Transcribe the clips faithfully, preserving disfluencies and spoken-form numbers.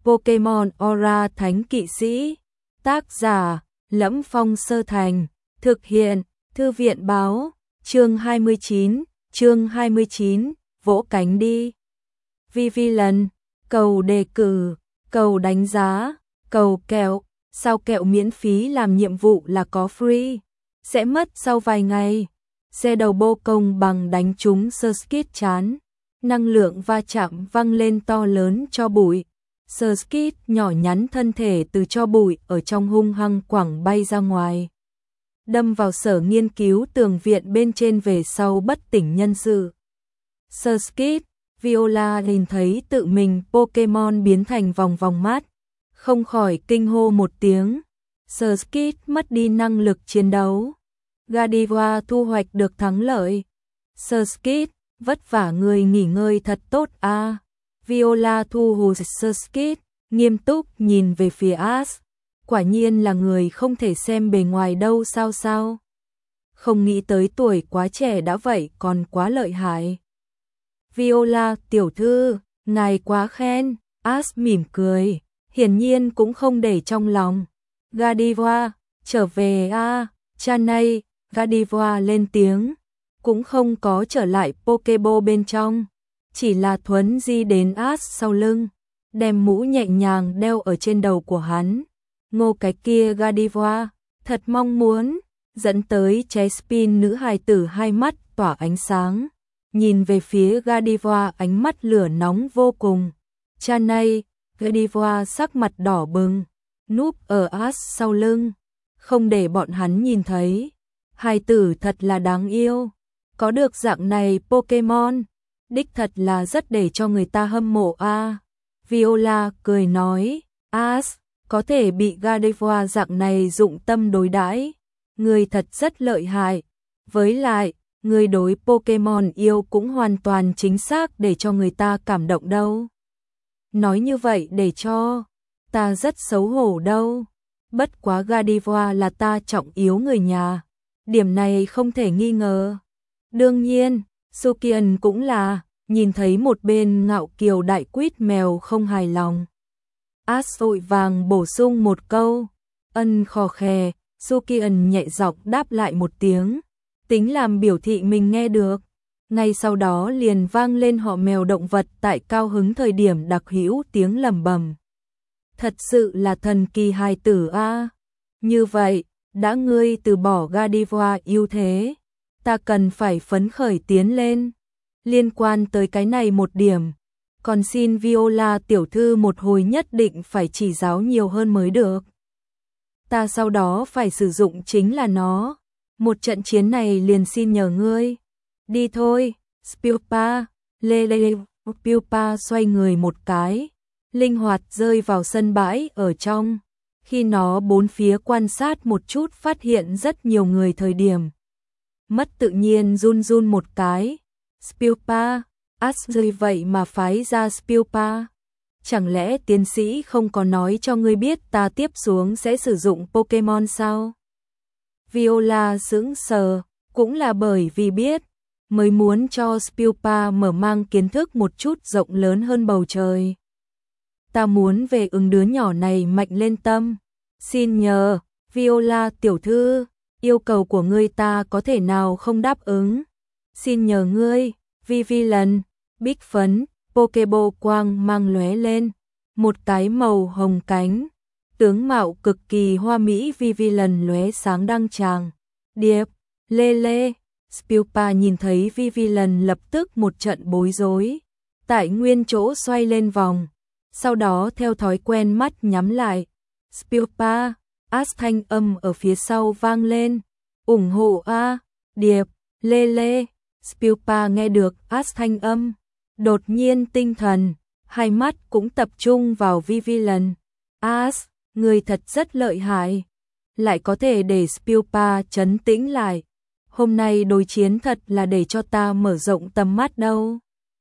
Pokemon Aura Thánh Kỵ Sĩ. Tác giả: Lẫm Phong Sơ Thành. Thực hiện: Thư viện báo. Chương hai mươi chín, chương hai mươi chín, vỗ cánh đi. Vivillon, cầu đề cử, cầu đánh giá, cầu kẹo, sao kẹo miễn phí làm nhiệm vụ là có free, sẽ mất sau vài ngày. Xe đầu bô công bằng đánh trúng Surskit chán, năng lượng va chạm văng lên to lớn cho bụi. Surskit nhỏ nhắn thân thể từ cho bụi ở trong hung hăng quẳng bay ra ngoài, đâm vào sở nghiên cứu tường viện bên trên về sau bất tỉnh nhân sự. Surskit, Viola nhìn thấy tự mình Pokemon biến thành vòng vòng mát, không khỏi kinh hô một tiếng. Surskit mất đi năng lực chiến đấu. Gardevoir thu hoạch được thắng lợi. Surskit, vất vả người nghỉ ngơi thật tốt a. À. Viola thu hút Surskit, nghiêm túc nhìn về phía Ash. Quả nhiên là người không thể xem bề ngoài đâu sao sao. Không nghĩ tới tuổi quá trẻ đã vậy còn quá lợi hại. Viola tiểu thư, ngài quá khen. Ash mỉm cười, hiển nhiên cũng không để trong lòng. Gardevoir, trở về a. À. Cha này, Gardevoir lên tiếng, cũng không có trở lại Pokeball bên trong, chỉ là thuấn di đến Ash sau lưng, đem mũ nhẹ nhàng đeo ở trên đầu của hắn. Ngô cái kia Gardevoir, thật mong muốn, dẫn tới Chespin nữ hài tử hai mắt tỏa ánh sáng, nhìn về phía Gardevoir ánh mắt lửa nóng vô cùng. Cha này, Gardevoir sắc mặt đỏ bừng, núp ở Ash sau lưng, không để bọn hắn nhìn thấy. Hài tử thật là đáng yêu, có được dạng này Pokemon, đích thật là rất để cho người ta hâm mộ a. À. Viola cười nói, Ash, có thể bị Gardevoir dạng này dụng tâm đối đãi, người thật rất lợi hại. Với lại, người đối Pokemon yêu cũng hoàn toàn chính xác để cho người ta cảm động đâu. Nói như vậy để cho ta rất xấu hổ đâu. Bất quá Gardevoir là ta trọng yếu người nhà, điểm này không thể nghi ngờ. Đương nhiên, Sukian cũng là, nhìn thấy một bên ngạo kiều đại quýt mèo không hài lòng. Ash vội vàng bổ sung một câu, ân khò khè. Sukian nhẹ giọng đáp lại một tiếng, tính làm biểu thị mình nghe được. Ngay sau đó liền vang lên họ mèo động vật tại cao hứng thời điểm đặc hữu tiếng lầm bầm. Thật sự là thần kỳ hài tử a. À. Như vậy, đã ngươi từ bỏ Gardevoir ưu thế, ta cần phải phấn khởi tiến lên. Liên quan tới cái này một điểm, còn xin Viola tiểu thư một hồi nhất định phải chỉ giáo nhiều hơn mới được. Ta sau đó phải sử dụng chính là nó. Một trận chiến này liền xin nhờ ngươi. Đi thôi, Spilpa. Lê Lê Spilpa xoay người một cái, linh hoạt rơi vào sân bãi ở trong. Khi nó bốn phía quan sát một chút phát hiện rất nhiều người thời điểm, mất tự nhiên run run một cái. Spilpa, Ash rơi vậy mà phái ra Spilpa. Chẳng lẽ tiến sĩ không có nói cho ngươi biết ta tiếp xuống sẽ sử dụng Pokemon sao? Viola sững sờ, cũng là bởi vì biết, mới muốn cho Spilpa mở mang kiến thức một chút rộng lớn hơn bầu trời. Ta muốn về ứng đứa nhỏ này mạnh lên tâm. Xin nhờ, Viola tiểu thư, yêu cầu của ngươi ta có thể nào không đáp ứng. Xin nhờ ngươi, Vivillon, bích phấn, Pokeball quang mang lóe lên, một cái màu hồng cánh, tướng mạo cực kỳ hoa mỹ Vivillon lóe sáng đăng tràng. Điệp, lê lê, Spilpa nhìn thấy Vivillon lập tức một trận bối rối, tại nguyên chỗ xoay lên vòng, sau đó theo thói quen mắt nhắm lại. Spilpa, Ash thanh âm ở phía sau vang lên, ủng hộ a. Điệp, lê lê, Spilpa nghe được Ash thanh âm, đột nhiên tinh thần, hai mắt cũng tập trung vào Vivillon. Ash, người thật rất lợi hại, lại có thể để Spilpa trấn tĩnh lại. Hôm nay đối chiến thật là để cho ta mở rộng tầm mắt đâu.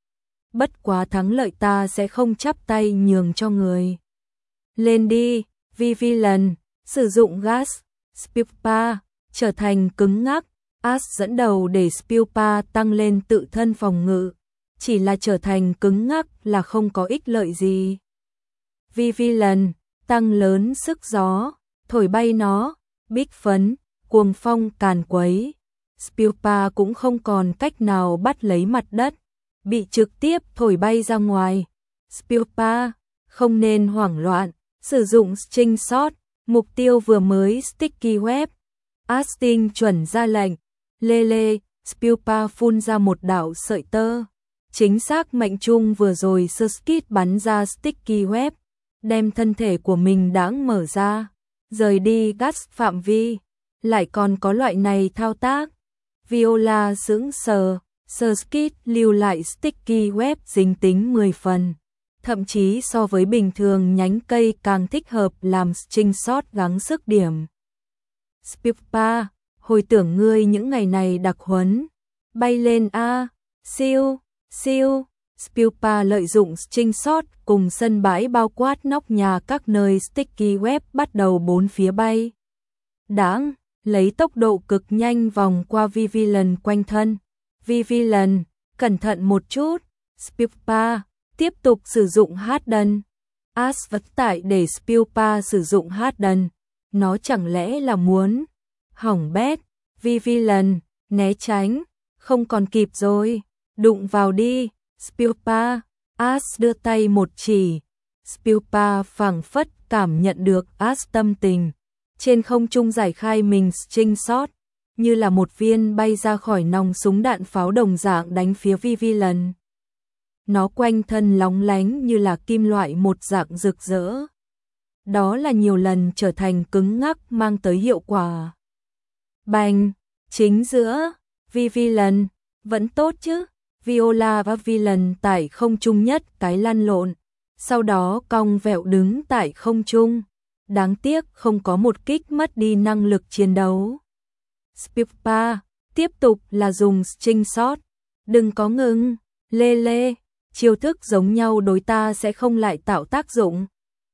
Bất quá thắng lợi ta sẽ không chắp tay nhường cho người. Lên đi, Vivillon, sử dụng gas. Spilpa trở thành cứng ngắc. Ash dẫn đầu để Spilpa tăng lên tự thân phòng ngự, chỉ là trở thành cứng ngắc là không có ích lợi gì. Vivian, tăng lớn sức gió, thổi bay nó, bích phấn, cuồng phong càn quấy. Spilpa cũng không còn cách nào bắt lấy mặt đất, bị trực tiếp thổi bay ra ngoài. Spilpa, không nên hoảng loạn, sử dụng string shot, mục tiêu vừa mới sticky web. Astin chuẩn ra lệnh, lê lê, Spilpa phun ra một đạo sợi tơ. Chính xác mệnh trung vừa rồi Skit bắn ra sticky web, đem thân thể của mình đãng mở ra, rời đi gas phạm vi. Lại còn có loại này thao tác. Viola sững sờ, Skit lưu lại sticky web dính tính mười phần. Thậm chí so với bình thường nhánh cây càng thích hợp làm string shot gắng sức điểm. Spilpa, hồi tưởng ngươi những ngày này đặc huấn. Bay lên a, siêu, siêu. Spilpa lợi dụng string shot cùng sân bãi bao quát nóc nhà các nơi sticky web bắt đầu bốn phía bay. Đãng, lấy tốc độ cực nhanh vòng qua Vivian quanh thân. Vivian, cẩn thận một chút. Spilpa, tiếp tục sử dụng Harden. As vật tại để Spilpa sử dụng Harden. Nó chẳng lẽ là muốn hỏng bét. Vivian, né tránh, không còn kịp rồi, đụng vào đi. Spilpa, As đưa tay một chỉ. Spilpa phảng phất cảm nhận được As tâm tình. Trên không trung giải khai mình string shot, như là một viên bay ra khỏi nòng súng đạn pháo đồng dạng đánh phía Vivian. Nó quanh thân lóng lánh như là kim loại một dạng rực rỡ. Đó là nhiều lần trở thành cứng ngắc mang tới hiệu quả. Bành, chính giữa, Vivian, vẫn tốt chứ. Viola và Vivian tại không trung nhất cái lăn lộn, sau đó cong vẹo đứng tại không trung. Đáng tiếc không có một kích mất đi năng lực chiến đấu. Spilpa, tiếp tục là dùng string shot. Đừng có ngừng, lê lê, chiêu thức giống nhau đối ta sẽ không lại tạo tác dụng.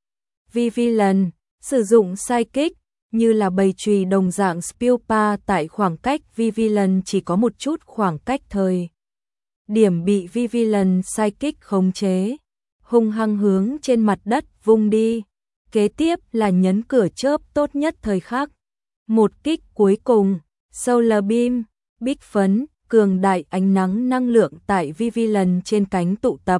Vivian, sử dụng sidekick, như là bầy chùy đồng dạng Spilpa tại khoảng cách Vivian chỉ có một chút khoảng cách thời. Điểm bị Vivian sidekick khống chế, hung hăng hướng trên mặt đất vung đi. Kế tiếp là nhấn cửa chớp tốt nhất thời khắc. Một kích cuối cùng, Solar Beam, bích phấn, cường đại ánh nắng năng lượng tại Vivian trên cánh tụ tập.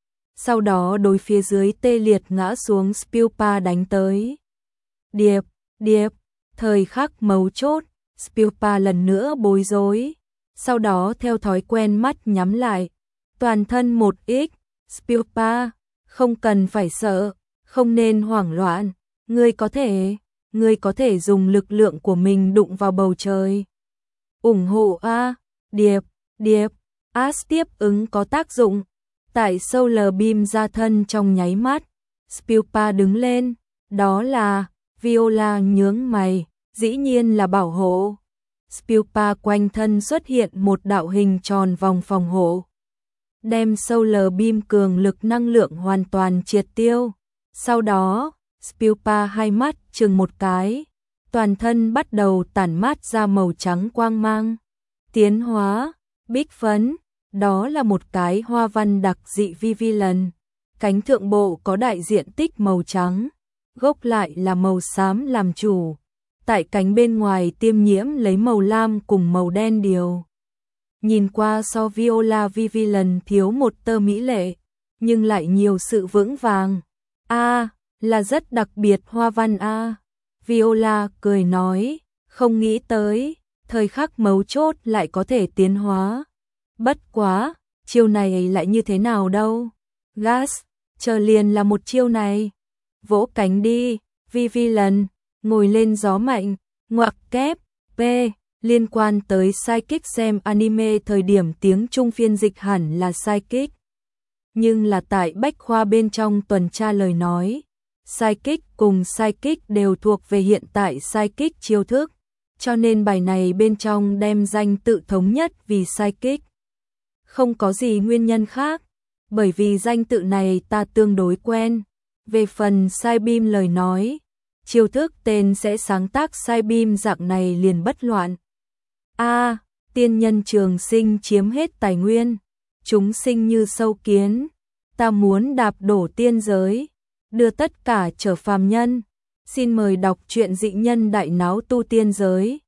Sau đó đối phía dưới tê liệt ngã xuống Spilpa đánh tới. Điệp, điệp, thời khắc mấu chốt, Spilpa lần nữa bối rối. Sau đó theo thói quen mắt nhắm lại, toàn thân một x. Spilpa, không cần phải sợ, không nên hoảng loạn, ngươi có thể, ngươi có thể dùng lực lượng của mình đụng vào bầu trời. Ủng hộ a, điệp, điệp, As tiếp ứng có tác dụng. Tại Solar Beam ra thân trong nháy mắt, Spilpa đứng lên, đó là, Viola nhướng mày, dĩ nhiên là bảo hộ. Spilpa quanh thân xuất hiện một đạo hình tròn vòng phòng hộ, đem Solar Beam cường lực năng lượng hoàn toàn triệt tiêu. Sau đó, Spilpa hai mắt chừng một cái, toàn thân bắt đầu tản mát ra màu trắng quang mang. Tiến hóa, bích phấn, đó là một cái hoa văn đặc dị Vivian. Cánh thượng bộ có đại diện tích màu trắng, gốc lại là màu xám làm chủ. Tại cánh bên ngoài tiêm nhiễm lấy màu lam cùng màu đen điều. Nhìn qua so Viola Vivian thiếu một tơ mỹ lệ, nhưng lại nhiều sự vững vàng. A, là rất đặc biệt hoa văn a. Viola cười nói, không nghĩ tới, thời khắc mấu chốt lại có thể tiến hóa. Bất quá, chiêu này lại như thế nào đâu. Gas, chờ liền là một chiêu này. Vỗ cánh đi, Vivian, ngồi lên gió mạnh, ngoặc kép, P, liên quan tới sidekick xem anime thời điểm tiếng Trung phiên dịch hẳn là sidekick. Nhưng là tại bách khoa bên trong tuần tra lời nói, sidekick cùng sidekick đều thuộc về hiện tại sidekick chiêu thức, cho nên bài này bên trong đem danh tự thống nhất vì sidekick. Không có gì nguyên nhân khác, bởi vì danh tự này ta tương đối quen. Về phần Sidebeam lời nói, chiêu thức tên sẽ sáng tác Sidebeam dạng này liền bất loạn. A, tiên nhân trường sinh chiếm hết tài nguyên, chúng sinh như sâu kiến, ta muốn đạp đổ tiên giới. đưa tất cả trở phàm nhân. Xin mời đọc truyện Dị nhân đại náo tu tiên giới.